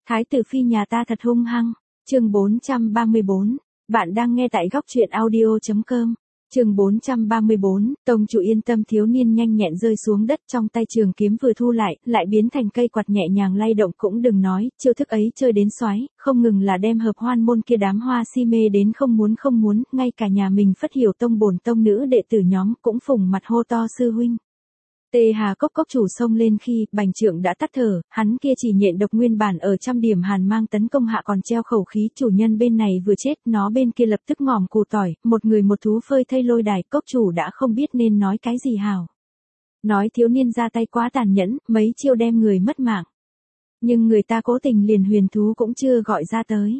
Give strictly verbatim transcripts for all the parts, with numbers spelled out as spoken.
Thái tử phi nhà ta thật hung hăng. Chương bốn trăm ba mươi bốn. Bạn đang nghe tại góc truyện audio chấm com. Chương bốn trăm ba mươi bốn, tông chủ yên tâm. Thiếu niên nhanh nhẹn rơi xuống đất, trong tay trường kiếm vừa thu lại, lại biến thành cây quạt nhẹ nhàng lay động. Cũng đừng nói, chiêu thức ấy chơi đến xoái, không ngừng là đem hợp hoan môn kia đám hoa si mê đến không muốn không muốn, ngay cả nhà mình Phất Hiểu tông bổn tông nữ đệ tử nhóm cũng phùng mặt hô to sư huynh. Tê Hà Cốc cốc chủ xông lên khi bành trượng đã tắt thở, hắn kia chỉ nhện độc nguyên bản ở trăm điểm hàn mang tấn công hạ còn treo khẩu khí. Chủ nhân bên này vừa chết, nó bên kia lập tức ngòm củ tỏi, một người một thú phơi thây lôi đài. Cốc chủ đã không biết nên nói cái gì hảo. Nói thiếu niên ra tay quá tàn nhẫn, mấy chiêu đem người mất mạng. Nhưng người ta cố tình liền huyền thú cũng chưa gọi ra tới.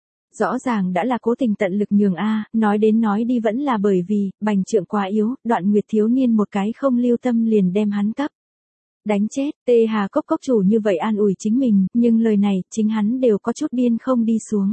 Rõ ràng đã là cố tình tận lực nhường a, nói đến nói đi vẫn là bởi vì bành trượng quá yếu. Đoạn Nguyệt thiếu niên một cái không lưu tâm liền đem hắn cấp đánh chết. Tê Hà Cốc cốc chủ như vậy an ủi chính mình, nhưng lời này chính hắn đều có chút biên không đi xuống.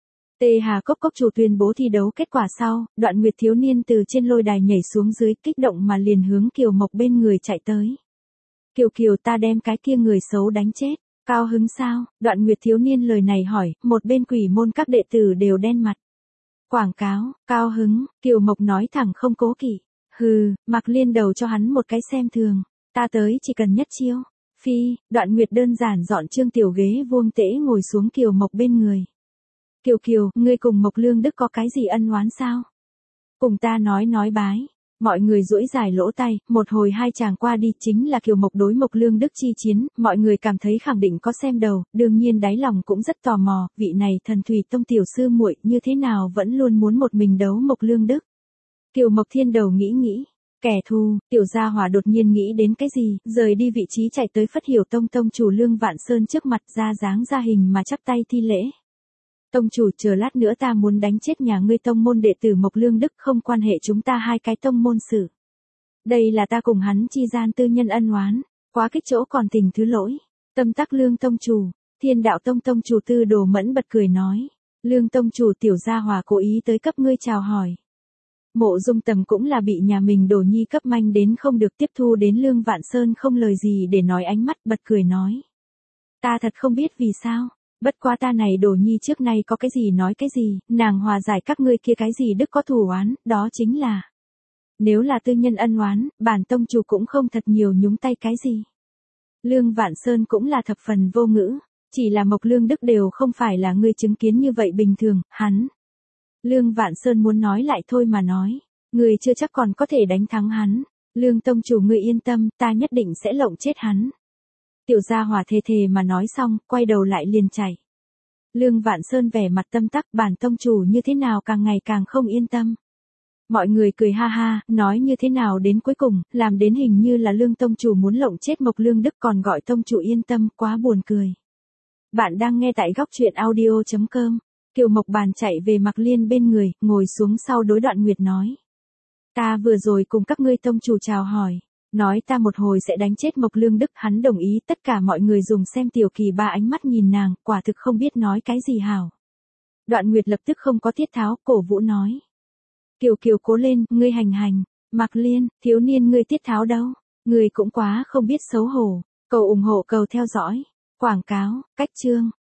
Tê Hà Cốc cốc chủ tuyên bố thi đấu kết quả sau, Đoạn Nguyệt thiếu niên từ trên lôi đài nhảy xuống dưới, kích động mà liền hướng Kiều Mộc bên người chạy tới. Kiều Kiều, ta đem cái kia người xấu đánh chết. Cao hứng sao? Đoạn Nguyệt thiếu niên lời này hỏi, một bên quỷ môn các đệ tử đều đen mặt. Quảng cáo, cao hứng, Kiều Mộc nói thẳng không cố kỵ. Hừ, Mạc Liên đầu cho hắn một cái xem thường. Ta tới chỉ cần nhất chiêu. Phi, Đoạn Nguyệt đơn giản dọn trương tiểu ghế vuông tễ ngồi xuống Kiều Mộc bên người. Kiều Kiều, ngươi cùng Mộc Lương Đức có cái gì ân oán sao? Cùng ta nói nói bái. Mọi người duỗi dài lỗ tay, một hồi hai chàng qua đi chính là Kiều Mộc đối Mộc Lương Đức chi chiến, mọi người cảm thấy khẳng định có xem đầu, đương nhiên đáy lòng cũng rất tò mò, vị này thần thủy tông tiểu sư muội như thế nào vẫn luôn muốn một mình đấu Mộc Lương Đức. Kiều Mộc thiên đầu nghĩ nghĩ, kẻ thù, tiểu gia hỏa đột nhiên nghĩ đến cái gì, rời đi vị trí chạy tới Phất Hiểu tông tông chủ Lương Vạn Sơn trước mặt, ra dáng ra hình mà chắp tay thi lễ. Tông chủ, chờ lát nữa ta muốn đánh chết nhà ngươi tông môn đệ tử Mộc Lương Đức, không quan hệ chúng ta hai cái tông môn sự. Đây là ta cùng hắn chi gian tư nhân ân oán, quá kích chỗ còn tình thứ lỗi. Tâm tắc Lương tông chủ, Thiên Đạo tông tông chủ Tư Đồ Mẫn bật cười nói, Lương tông chủ tiểu gia hòa cố ý tới cấp ngươi chào hỏi. Mộ Dung Tầm cũng là bị nhà mình Đồ Nhi cấp manh đến không được tiếp thu đến Lương Vạn Sơn không lời gì để nói, ánh mắt bật cười nói. Ta thật không biết vì sao. Bất quá ta này Đồ Nhi trước nay có cái gì nói cái gì, nàng hòa giải các ngươi kia cái gì đức có thù oán, đó chính là. Nếu là tư nhân ân oán, bản tông chủ cũng không thật nhiều nhúng tay cái gì. Lương Vạn Sơn cũng là thập phần vô ngữ, chỉ là Mộc Lương Đức đều không phải là ngươi chứng kiến như vậy bình thường, hắn. Lương Vạn Sơn muốn nói lại thôi mà nói, ngươi chưa chắc còn có thể đánh thắng hắn. Lương tông chủ ngươi yên tâm, ta nhất định sẽ lộng chết hắn. Tiểu gia hỏa thề thề mà nói xong, quay đầu lại liền chạy. Lương Vạn Sơn vẻ mặt tâm tắc, bản tông chủ như thế nào càng ngày càng không yên tâm. Mọi người cười ha ha, nói như thế nào đến cuối cùng, làm đến hình như là Lương tông chủ muốn lộng chết Mộc Lương Đức còn gọi tông chủ yên tâm, quá buồn cười. Bạn đang nghe tại góc truyện audio chấm com. Kiều Mộc bàn chạy về Mạc Liên bên người, ngồi xuống sau đối Đoạn Nguyệt nói. Ta vừa rồi cùng các ngươi tông chủ chào hỏi. Nói ta một hồi sẽ đánh chết Mộc Lương Đức, hắn đồng ý. Tất cả mọi người dùng xem tiểu kỳ ba ánh mắt nhìn nàng, quả thực không biết nói cái gì hảo. Đoạn Nguyệt lập tức không có tiết tháo, cổ vũ nói. Kiều Kiều cố lên, ngươi hành hành. Mạc Liên, thiếu niên ngươi tiết tháo đâu? Ngươi cũng quá không biết xấu hổ. Cầu ủng hộ cầu theo dõi. Quảng cáo, cách chương.